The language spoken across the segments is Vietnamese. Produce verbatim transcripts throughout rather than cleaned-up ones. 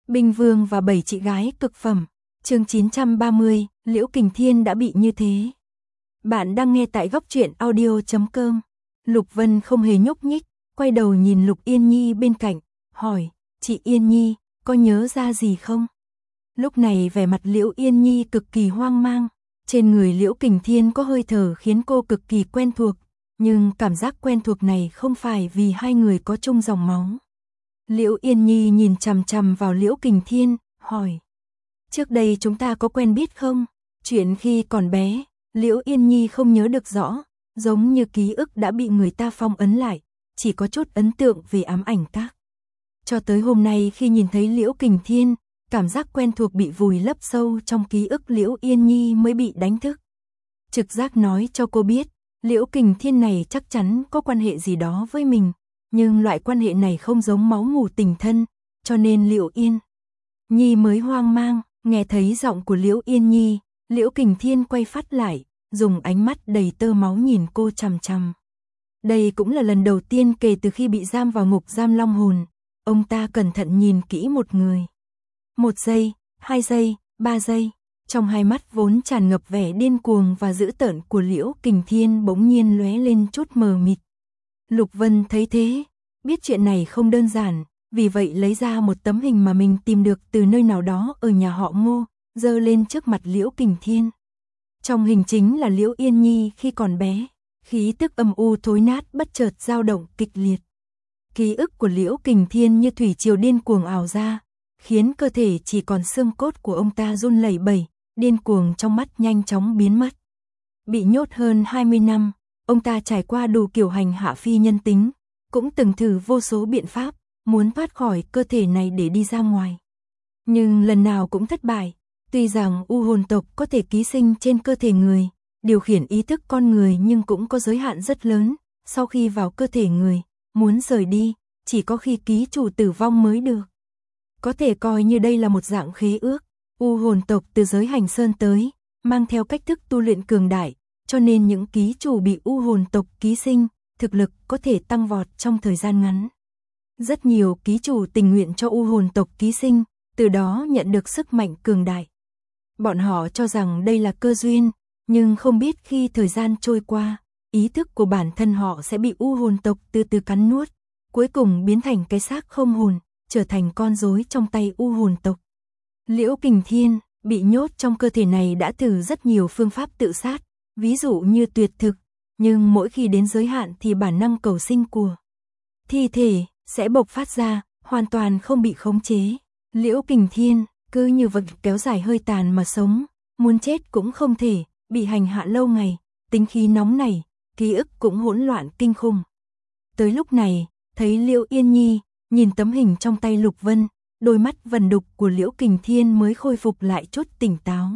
Binh Vương và bảy chị gái cực phẩm. Chương chín trăm ba mươi, Liễu Kình Thiên đã bị như thế. Bạn đang nghe tại góc truyện audio chấm com. Lục Vân không hề nhúc nhích, quay đầu nhìn Lục Yên Nhi bên cạnh, hỏi, chị Yên Nhi, có nhớ ra gì không? Lúc này vẻ mặt Liễu Yên Nhi cực kỳ hoang mang, trên người Liễu Kình Thiên có hơi thở khiến cô cực kỳ quen thuộc, nhưng cảm giác quen thuộc này không phải vì hai người có chung dòng máu. Liễu Yên Nhi nhìn chằm chằm vào Liễu Kình Thiên, hỏi, trước đây chúng ta có quen biết không? Chuyện khi còn bé, Liễu Yên Nhi không nhớ được rõ, giống như ký ức đã bị người ta phong ấn lại, chỉ có chút ấn tượng về ám ảnh các. Cho tới hôm nay khi nhìn thấy Liễu Kình Thiên, cảm giác quen thuộc bị vùi lấp sâu trong ký ức Liễu Yên Nhi mới bị đánh thức. Trực giác nói cho cô biết, Liễu Kình Thiên này chắc chắn có quan hệ gì đó với mình, nhưng loại quan hệ này không giống máu mủ tình thân, cho nên Liễu Yên Nhi mới hoang mang. Nghe thấy giọng của Liễu Yên Nhi, Liễu Kình Thiên quay phát lại, dùng ánh mắt đầy tơ máu nhìn cô chằm chằm. Đây cũng là lần đầu tiên kể từ khi bị giam vào ngục giam Long Hồn, ông ta cẩn thận nhìn kỹ một người. Một giây, hai giây, ba giây, trong hai mắt vốn tràn ngập vẻ điên cuồng và dữ tợn của Liễu Kình Thiên bỗng nhiên lóe lên chút mờ mịt. Lục Vân thấy thế, biết chuyện này không đơn giản, vì vậy lấy ra một tấm hình mà mình tìm được từ nơi nào đó ở nhà họ Ngô, giơ lên trước mặt Liễu Kình Thiên. Trong hình chính là Liễu Yên Nhi khi còn bé, khí tức âm u thối nát bất chợt dao động kịch liệt. Ký ức của Liễu Kình Thiên như thủy triều điên cuồng ào ra, khiến cơ thể chỉ còn xương cốt của ông ta run lẩy bẩy, điên cuồng trong mắt nhanh chóng biến mất. Bị nhốt hơn hai mươi năm, ông ta trải qua đủ kiểu hành hạ phi nhân tính, cũng từng thử vô số biện pháp, muốn thoát khỏi cơ thể này để đi ra ngoài. Nhưng lần nào cũng thất bại, tuy rằng u hồn tộc có thể ký sinh trên cơ thể người, điều khiển ý thức con người nhưng cũng có giới hạn rất lớn, sau khi vào cơ thể người, muốn rời đi, chỉ có khi ký chủ tử vong mới được. Có thể coi như đây là một dạng khế ước, u hồn tộc từ giới hành sơn tới, mang theo cách thức tu luyện cường đại, cho nên những ký chủ bị u hồn tộc ký sinh, thực lực có thể tăng vọt trong thời gian ngắn. Rất nhiều ký chủ tình nguyện cho u hồn tộc ký sinh, từ đó nhận được sức mạnh cường đại. Bọn họ cho rằng đây là cơ duyên, nhưng không biết khi thời gian trôi qua, ý thức của bản thân họ sẽ bị u hồn tộc từ từ cắn nuốt, cuối cùng biến thành cái xác không hồn, trở thành con rối trong tay u hồn tộc. Liễu Kình Thiên bị nhốt trong cơ thể này đã thử rất nhiều phương pháp tự sát, ví dụ như tuyệt thực, nhưng mỗi khi đến giới hạn thì bản năng cầu sinh của thi thể sẽ bộc phát ra, hoàn toàn không bị khống chế. Liễu Kình Thiên cứ như vật kéo dài hơi tàn mà sống, muốn chết cũng không thể, bị hành hạ lâu ngày, tính khí nóng nảy, ký ức cũng hỗn loạn kinh khủng. Tới lúc này, thấy Liễu Yên Nhi, nhìn tấm hình trong tay Lục Vân, đôi mắt vẩn đục của Liễu Kình Thiên mới khôi phục lại chút tỉnh táo.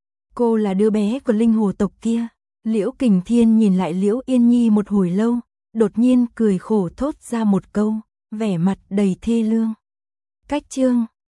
Cô là đứa bé của linh hồ tộc kia. Liễu Kình Thiên nhìn lại Liễu Yên Nhi một hồi lâu, đột nhiên cười khổ thốt ra một câu, vẻ mặt đầy thê lương. Cách chương